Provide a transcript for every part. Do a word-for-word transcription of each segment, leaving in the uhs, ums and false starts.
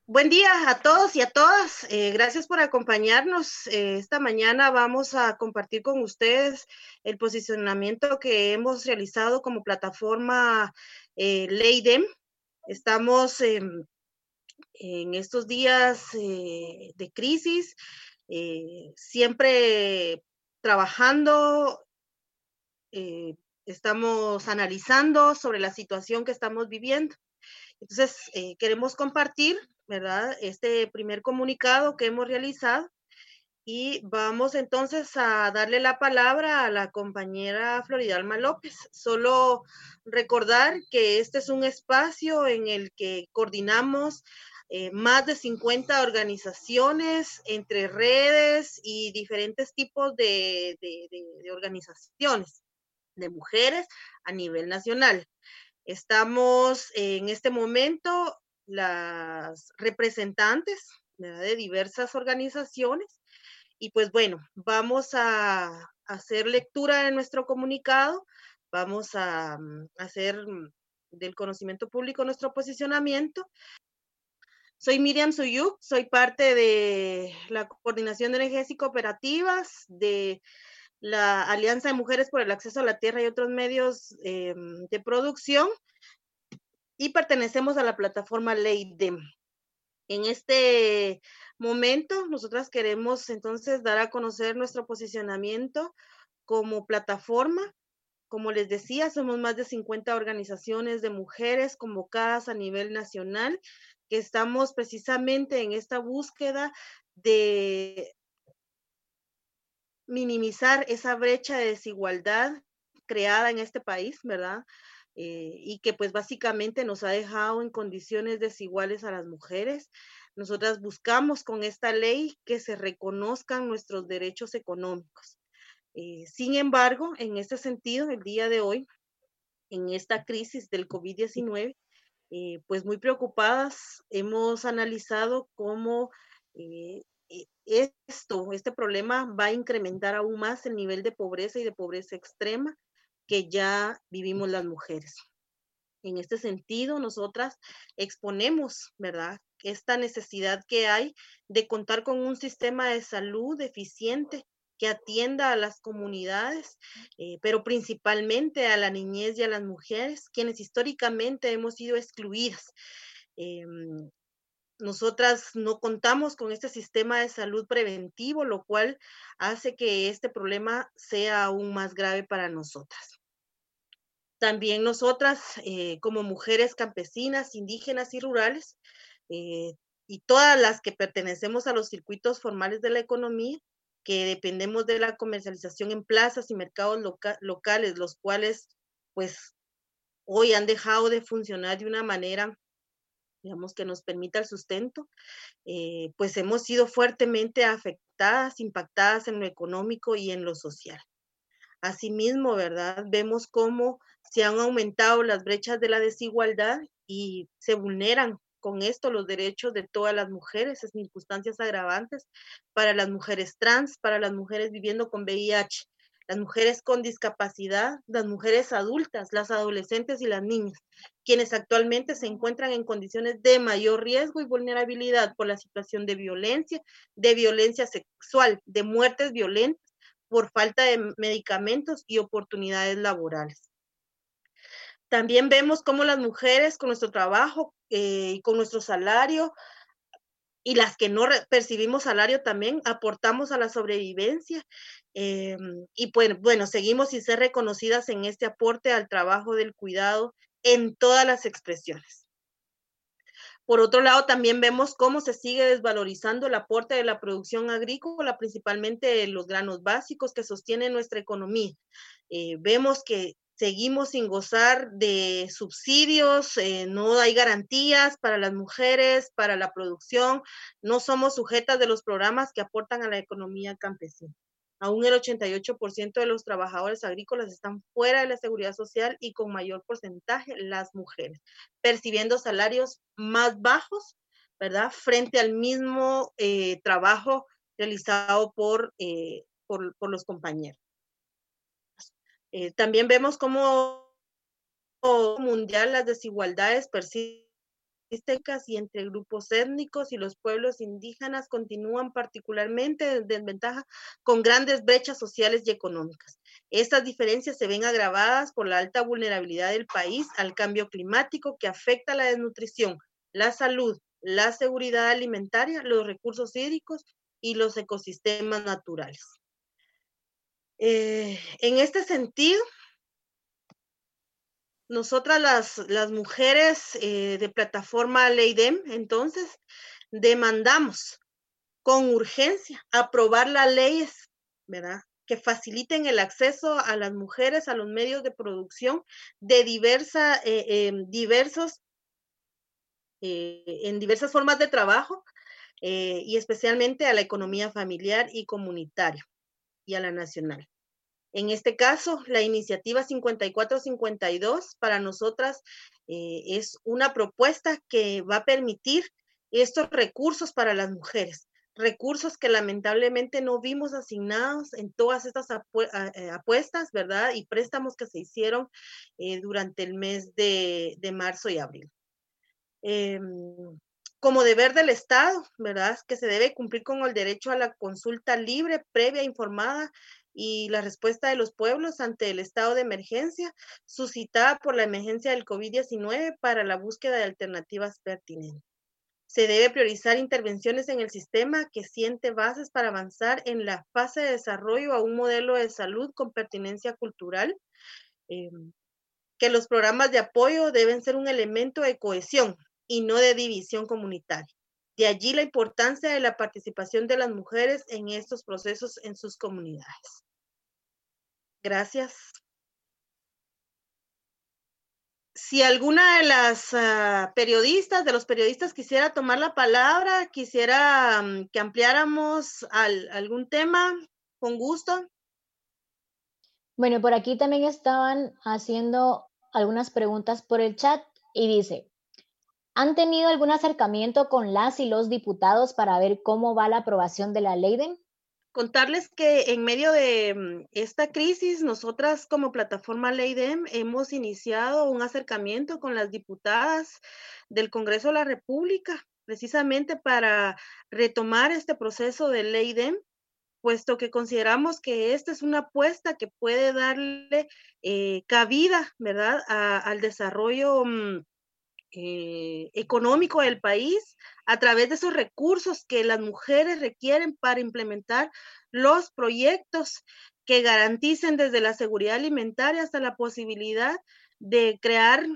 Buen día a todos y a todas. Eh, gracias por acompañarnos. Eh, esta mañana vamos a compartir con ustedes el posicionamiento que hemos realizado como plataforma eh, Leidem. Estamos eh, en estos días eh, de crisis, eh, siempre trabajando, eh, estamos analizando sobre la situación que estamos viviendo. Entonces, eh, queremos compartir, ¿verdad? Este primer comunicado que hemos realizado y vamos entonces a darle la palabra a la compañera Floridalma López. Solo recordar que este es un espacio en el que coordinamos eh, más de cincuenta organizaciones entre redes y diferentes tipos de, de, de, de organizaciones de mujeres a nivel nacional. Estamos en este momento las representantes, ¿verdad?, de diversas organizaciones y pues bueno, vamos a hacer lectura de nuestro comunicado, vamos a mm, hacer mm, del conocimiento público nuestro posicionamiento. Soy Miriam Suyuk, soy parte de la Coordinación de O N Ges y Cooperativas, de la Alianza de Mujeres por el Acceso a la Tierra y otros medios eh, de producción, y pertenecemos a la plataforma Leidem. En este momento, nosotras queremos entonces dar a conocer nuestro posicionamiento como plataforma. Como les decía, somos más de cincuenta organizaciones de mujeres convocadas a nivel nacional, que estamos precisamente en esta búsqueda de minimizar esa brecha de desigualdad creada en este país, ¿verdad? Eh, y que pues básicamente nos ha dejado en condiciones desiguales a las mujeres. Nosotras buscamos con esta ley que se reconozcan nuestros derechos económicos. Eh, sin embargo, en este sentido, el día de hoy, en esta crisis del COVID diecinueve, eh, pues muy preocupadas, hemos analizado cómo eh, eh, esto, este problema va a incrementar aún más el nivel de pobreza y de pobreza extrema que ya vivimos las mujeres. En este sentido, nosotras exponemos, ¿verdad?, esta necesidad que hay de contar con un sistema de salud eficiente que atienda a las comunidades, eh, pero principalmente a la niñez y a las mujeres, quienes históricamente hemos sido excluidas. Eh, Nosotras no contamos con este sistema de salud preventivo, lo cual hace que este problema sea aún más grave para nosotras. También nosotras, eh, como mujeres campesinas, indígenas y rurales, eh, y todas las que pertenecemos a los circuitos formales de la economía, que dependemos de la comercialización en plazas y mercados loca locales, los cuales, pues, hoy han dejado de funcionar de una manera, digamos, que nos permita el sustento, eh, pues hemos sido fuertemente afectadas, impactadas en lo económico y en lo social. Asimismo, ¿verdad? Vemos cómo se han aumentado las brechas de la desigualdad y se vulneran con esto los derechos de todas las mujeres, en circunstancias agravantes para las mujeres trans, para las mujeres viviendo con V I H, las mujeres con discapacidad, las mujeres adultas, las adolescentes y las niñas, quienes actualmente se encuentran en condiciones de mayor riesgo y vulnerabilidad por la situación de violencia, de violencia sexual, de muertes violentas por falta de medicamentos y oportunidades laborales. También vemos cómo las mujeres con nuestro trabajo eh, y con nuestro salario, y las que no percibimos salario también aportamos a la sobrevivencia, eh, y pues bueno, seguimos sin ser reconocidas en este aporte al trabajo del cuidado en todas las expresiones. Por otro lado, también vemos cómo se sigue desvalorizando el aporte de la producción agrícola, principalmente los granos básicos que sostienen nuestra economía. Eh, vemos que seguimos sin gozar de subsidios, eh, no hay garantías para las mujeres, para la producción, no somos sujetas de los programas que aportan a la economía campesina. Aún el ochenta y ocho por ciento de los trabajadores agrícolas están fuera de la seguridad social y con mayor porcentaje las mujeres, percibiendo salarios más bajos, ¿verdad?, frente al mismo eh, trabajo realizado por, eh, por, por los compañeros. Eh, también vemos cómo mundial las desigualdades persisten estadísticas y entre grupos étnicos y los pueblos indígenas continúan particularmente en desventaja con grandes brechas sociales y económicas. Estas diferencias se ven agravadas por la alta vulnerabilidad del país al cambio climático que afecta la desnutrición, la salud, la seguridad alimentaria, los recursos hídricos y los ecosistemas naturales. Eh, en este sentido, nosotras las, las mujeres eh, de plataforma Leidem, entonces, demandamos con urgencia aprobar las leyes, ¿verdad?, que faciliten el acceso a las mujeres a los medios de producción de diversa, eh, eh, diversos, eh, en diversas formas de trabajo eh, y especialmente a la economía familiar y comunitaria y a la nacional. En este caso, la iniciativa cincuenta y cuatro cincuenta y dos para nosotras eh, es una propuesta que va a permitir estos recursos para las mujeres, recursos que lamentablemente no vimos asignados en todas estas apu apuestas, ¿verdad? Y préstamos que se hicieron eh, durante el mes de, de marzo y abril. Eh, como deber del Estado, ¿verdad?, que se debe cumplir con el derecho a la consulta libre, previa, informada y la respuesta de los pueblos ante el estado de emergencia suscitada por la emergencia del COVID diecinueve para la búsqueda de alternativas pertinentes. Se debe priorizar intervenciones en el sistema que siente bases para avanzar en la fase de desarrollo a un modelo de salud con pertinencia cultural, eh, que los programas de apoyo deben ser un elemento de cohesión y no de división comunitaria. De allí la importancia de la participación de las mujeres en estos procesos en sus comunidades. Gracias. Si alguna de las uh, periodistas, de los periodistas quisiera tomar la palabra, quisiera um, que ampliáramos al, algún tema, con gusto. Bueno, por aquí también estaban haciendo algunas preguntas por el chat y dice, ¿han tenido algún acercamiento con las y los diputados para ver cómo va la aprobación de la Leiden? Contarles que en medio de esta crisis, nosotras como plataforma Leidem hemos iniciado un acercamiento con las diputadas del Congreso de la República, precisamente para retomar este proceso de Leidem, puesto que consideramos que esta es una apuesta que puede darle eh, cabida, ¿verdad?, a, al desarrollo um, eh, económico del país a través de esos recursos que las mujeres requieren para implementar los proyectos que garanticen desde la seguridad alimentaria hasta la posibilidad de crear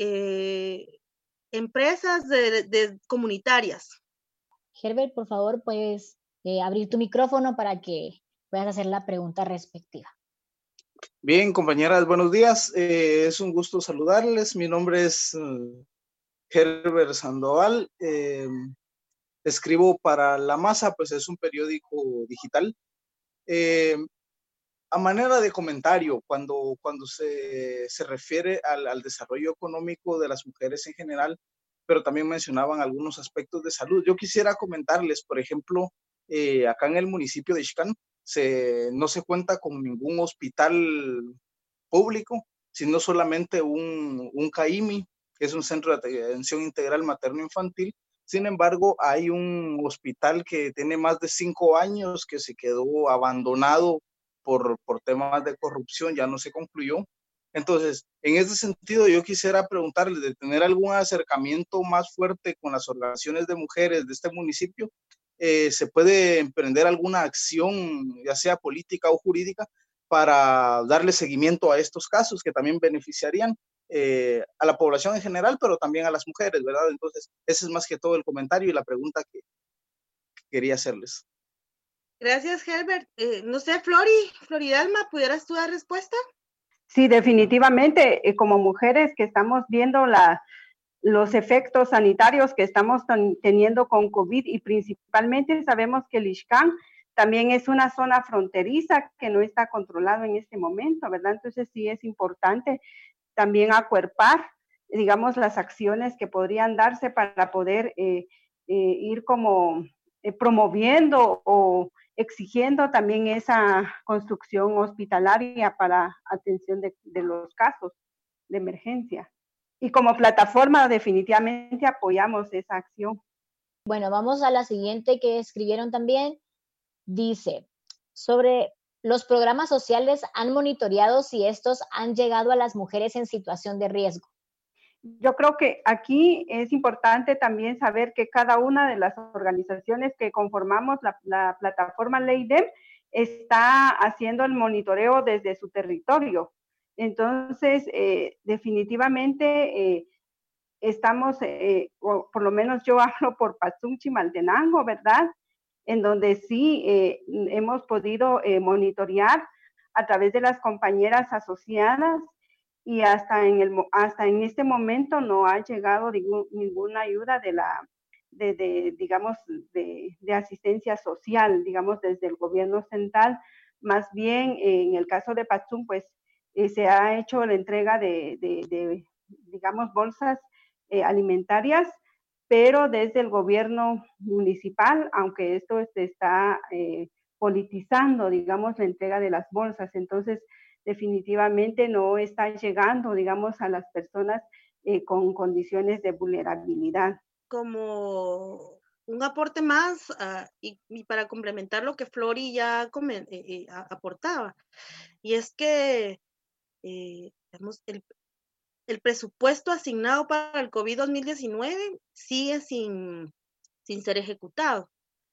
eh, empresas de, de comunitarias. Herbert, por favor, puedes eh, abrir tu micrófono para que puedas hacer la pregunta respectiva. Bien, compañeras, buenos días. Eh, es un gusto saludarles. Mi nombre es uh, Herbert Sandoval. Eh, escribo para La Masa, pues es un periódico digital. Eh, a manera de comentario, cuando, cuando se, se refiere al, al desarrollo económico de las mujeres en general, pero también mencionaban algunos aspectos de salud. Yo quisiera comentarles, por ejemplo, eh, acá en el municipio de Ixcán, se, no se cuenta con ningún hospital público, sino solamente un, un C A I M I, que es un centro de atención integral materno-infantil. Sin embargo, hay un hospital que tiene más de cinco años que se quedó abandonado por, por temas de corrupción, ya no se concluyó. Entonces, en ese sentido, yo quisiera preguntarles de tener algún acercamiento más fuerte con las organizaciones de mujeres de este municipio. Eh, ¿Se puede emprender alguna acción, ya sea política o jurídica, para darle seguimiento a estos casos que también beneficiarían eh, a la población en general, pero también a las mujeres, ¿verdad? Entonces, ese es más que todo el comentario y la pregunta que, que quería hacerles. Gracias, Herbert. Eh, no sé, Flori, Floridalma, ¿pudieras tú dar respuesta? Sí, definitivamente, eh, como mujeres que estamos viendo la, los efectos sanitarios que estamos ten, teniendo con COVID y principalmente sabemos que el Ixcán también es una zona fronteriza que no está controlado en este momento, ¿verdad? Entonces sí es importante también acuerpar, digamos, las acciones que podrían darse para poder eh, eh, ir como eh, promoviendo o exigiendo también esa construcción hospitalaria para atención de, de los casos de emergencia. y como plataforma definitivamente apoyamos esa acción. Bueno, vamos a la siguiente que escribieron también. Dice, sobre los programas sociales, ¿han monitoreado si estos han llegado a las mujeres en situación de riesgo? Yo creo que aquí es importante también saber que cada una de las organizaciones que conformamos la, la plataforma Leiden está haciendo el monitoreo desde su territorio. Entonces, eh, definitivamente eh, estamos, eh, o por lo menos yo hablo por Patzum Chimaltenango, ¿verdad? En donde sí eh, hemos podido eh, monitorear a través de las compañeras asociadas, y hasta en, el, hasta en este momento no ha llegado ningún, ninguna ayuda de la, de, de digamos, de, de asistencia social, digamos, desde el gobierno central. Más bien, eh, en el caso de Patzum, pues, eh, se ha hecho la entrega de, de, de digamos, bolsas eh, alimentarias, pero desde el gobierno municipal, aunque esto se está eh, politizando, digamos, la entrega de las bolsas. Entonces, definitivamente no está llegando, digamos, a las personas eh, con condiciones de vulnerabilidad. Como un aporte más uh, y, y para complementar lo que Flori ya coment, eh, eh, aportaba, y es que eh, digamos, el, el presupuesto asignado para el COVID dos mil diecinueve sigue sin, sin ser ejecutado.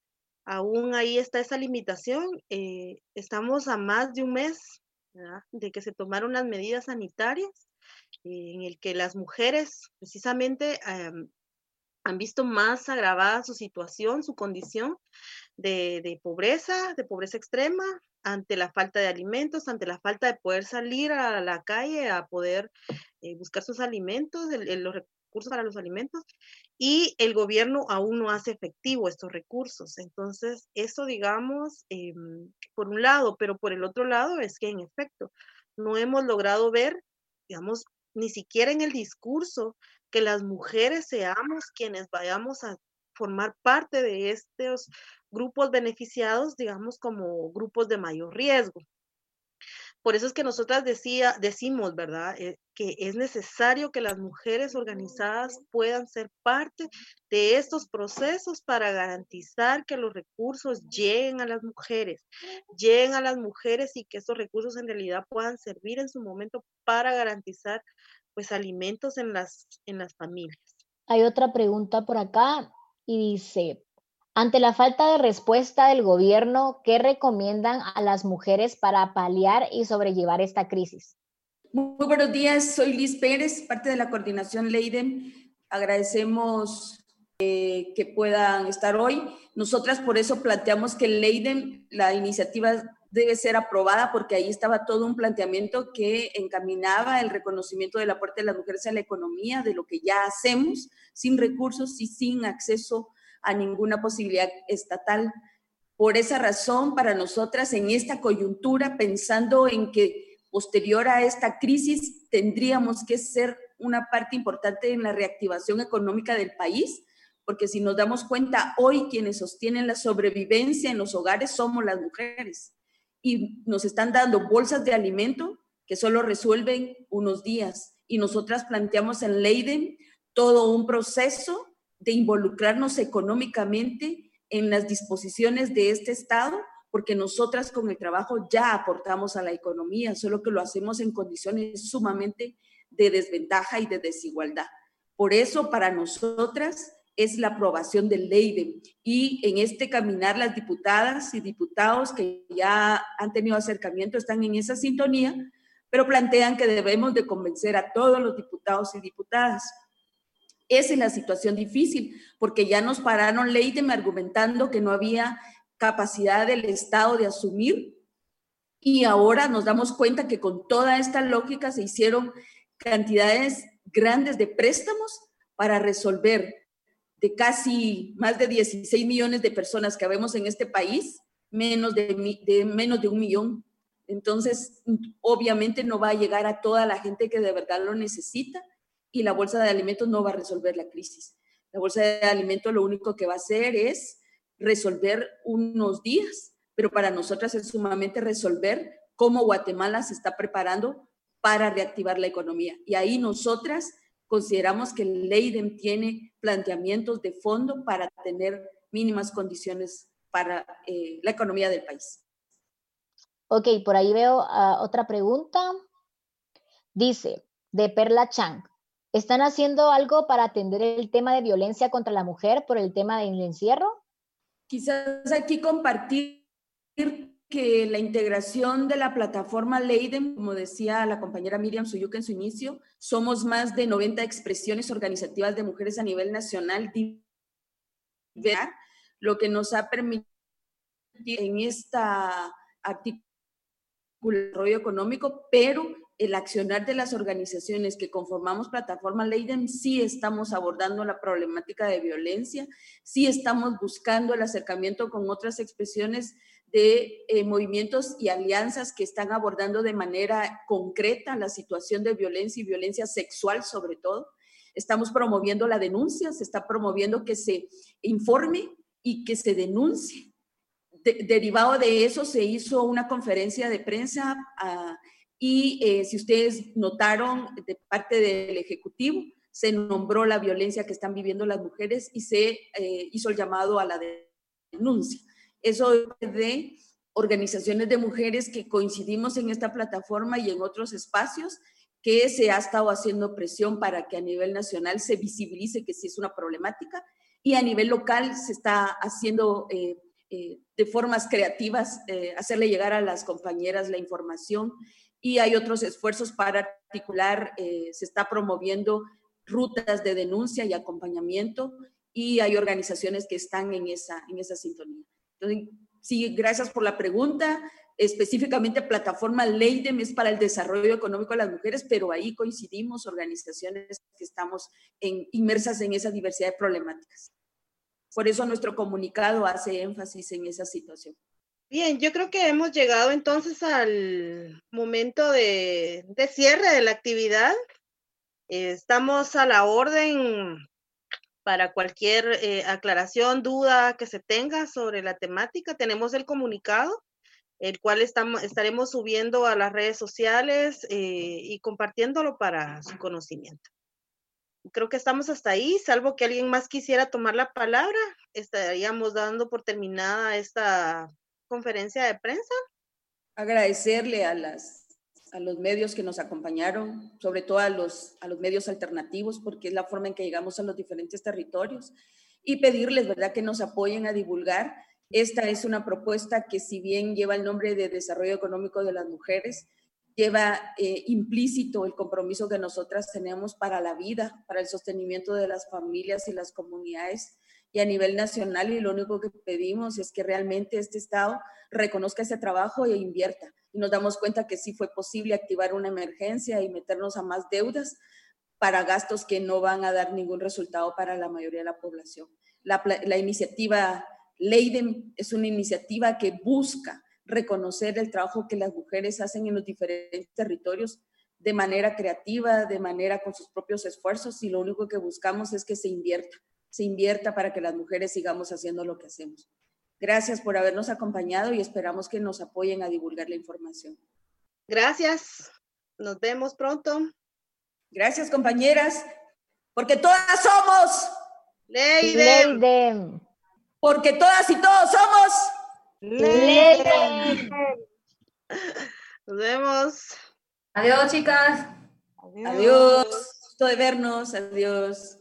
Aún ahí está esa limitación. Eh, estamos a más de un mes, ¿verdad?, de que se tomaron las medidas sanitarias, eh, en el que las mujeres precisamente eh, han visto más agravada su situación, su condición de, de pobreza, de pobreza extrema, ante la falta de alimentos, ante la falta de poder salir a la calle a poder eh, buscar sus alimentos, el, el, los recursos para los alimentos, y el gobierno aún no hace efectivo estos recursos. Entonces, eso, digamos, eh, por un lado, pero por el otro lado es que en efecto no hemos logrado ver, digamos, ni siquiera en el discurso, que las mujeres seamos quienes vayamos a formar parte de estos grupos beneficiados, digamos, como grupos de mayor riesgo. Por eso es que nosotras decía, decimos, ¿verdad?, eh, que es necesario que las mujeres organizadas puedan ser parte de estos procesos para garantizar que los recursos lleguen a las mujeres, lleguen a las mujeres y que estos recursos en realidad puedan servir en su momento para garantizar, pues, alimentos en las, en las familias. Hay otra pregunta por acá y dice, ante la falta de respuesta del gobierno, ¿qué recomiendan a las mujeres para paliar y sobrellevar esta crisis? Muy buenos días, soy Liz Pérez, parte de la coordinación Leiden. Agradecemos eh, que puedan estar hoy. Nosotras por eso planteamos que Leiden, la iniciativa debe ser aprobada, porque ahí estaba todo un planteamiento que encaminaba el reconocimiento del aporte de las mujeres a la economía, de lo que ya hacemos, sin recursos y sin acceso a ninguna posibilidad estatal. Por esa razón, para nosotras en esta coyuntura, pensando en que posterior a esta crisis tendríamos que ser una parte importante en la reactivación económica del país, porque si nos damos cuenta, hoy quienes sostienen la sobrevivencia en los hogares somos las mujeres, y nos están dando bolsas de alimento que solo resuelven unos días, y nosotras planteamos en Leiden todo un proceso de involucrarnos económicamente en las disposiciones de este Estado, porque nosotras con el trabajo ya aportamos a la economía, solo que lo hacemos en condiciones sumamente de desventaja y de desigualdad. Por eso, para nosotras es la aprobación del Leiden, y en este caminar las diputadas y diputados que ya han tenido acercamiento están en esa sintonía, pero plantean que debemos de convencer a todos los diputados y diputadas. Esa es la situación difícil, porque ya nos pararon Leiden argumentando que no había capacidad del Estado de asumir, y ahora nos damos cuenta que con toda esta lógica se hicieron cantidades grandes de préstamos para resolver de casi más de dieciséis millones de personas que vemos en este país, menos de, de, menos de un millón. Entonces, obviamente no va a llegar a toda la gente que de verdad lo necesita, y la bolsa de alimentos no va a resolver la crisis. La bolsa de alimentos lo único que va a hacer es resolver unos días, pero para nosotras es sumamente resolver cómo Guatemala se está preparando para reactivar la economía. Y ahí nosotras consideramos que el Leiden tiene planteamientos de fondo para tener mínimas condiciones para eh, la economía del país. Ok, por ahí veo uh, otra pregunta. Dice, de Perla Chang, ¿están haciendo algo para atender el tema de violencia contra la mujer por el tema del encierro? Quizás aquí compartir que la integración de la plataforma Leiden, como decía la compañera Miriam Suyuca en su inicio, somos más de noventa expresiones organizativas de mujeres a nivel nacional, lo que nos ha permitido en esta articulación del desarrollo económico, pero el accionar de las organizaciones que conformamos plataforma Leiden, sí estamos abordando la problemática de violencia, sí estamos buscando el acercamiento con otras expresiones de eh, movimientos y alianzas que están abordando de manera concreta la situación de violencia y violencia sexual sobre todo. Estamos promoviendo la denuncia, se está promoviendo que se informe y que se denuncie. De, derivado de eso se hizo una conferencia de prensa uh, y eh, si ustedes notaron de parte del Ejecutivo se nombró la violencia que están viviendo las mujeres y se eh, hizo el llamado a la denuncia. Eso de organizaciones de mujeres que coincidimos en esta plataforma y en otros espacios que se ha estado haciendo presión para que a nivel nacional se visibilice que sí es una problemática y a nivel local se está haciendo eh, Eh, de formas creativas, eh, hacerle llegar a las compañeras la información y hay otros esfuerzos para articular, eh, se está promoviendo rutas de denuncia y acompañamiento y hay organizaciones que están en esa, en esa sintonía. Entonces, sí, gracias por la pregunta. Específicamente, plataforma Leiden es para el desarrollo económico de las mujeres, pero ahí coincidimos organizaciones que estamos en, inmersas en esa diversidad de problemáticas. Por eso nuestro comunicado hace énfasis en esa situación. Bien, yo creo que hemos llegado entonces al momento de, de cierre de la actividad. Eh, estamos a la orden para cualquier eh, aclaración, duda que se tenga sobre la temática. Tenemos el comunicado, el cual estamos, estaremos subiendo a las redes sociales eh, y compartiéndolo para su conocimiento. Creo que estamos hasta ahí, salvo que alguien más quisiera tomar la palabra, estaríamos dando por terminada esta conferencia de prensa. Agradecerle a, las, a los medios que nos acompañaron, sobre todo a los, a los medios alternativos, porque es la forma en que llegamos a los diferentes territorios, y pedirles, ¿verdad?, que nos apoyen a divulgar. Esta es una propuesta que, si bien lleva el nombre de Desarrollo Económico de las Mujeres, lleva eh, implícito el compromiso que nosotras tenemos para la vida, para el sostenimiento de las familias y las comunidades y a nivel nacional, y lo único que pedimos es que realmente este Estado reconozca ese trabajo e invierta. Y nos damos cuenta que sí fue posible activar una emergencia y meternos a más deudas para gastos que no van a dar ningún resultado para la mayoría de la población. La, la iniciativa Leiden es una iniciativa que busca reconocer el trabajo que las mujeres hacen en los diferentes territorios de manera creativa, de manera con sus propios esfuerzos, y lo único que buscamos es que se invierta, se invierta para que las mujeres sigamos haciendo lo que hacemos. Gracias por habernos acompañado y esperamos que nos apoyen a divulgar la información. Gracias, nos vemos pronto. Gracias, compañeras, porque todas somos Leiden. Leiden. Porque todas y todos somos Leiden. Nos vemos. Adiós, chicas. Adiós. Adiós. Gusto de vernos. Adiós.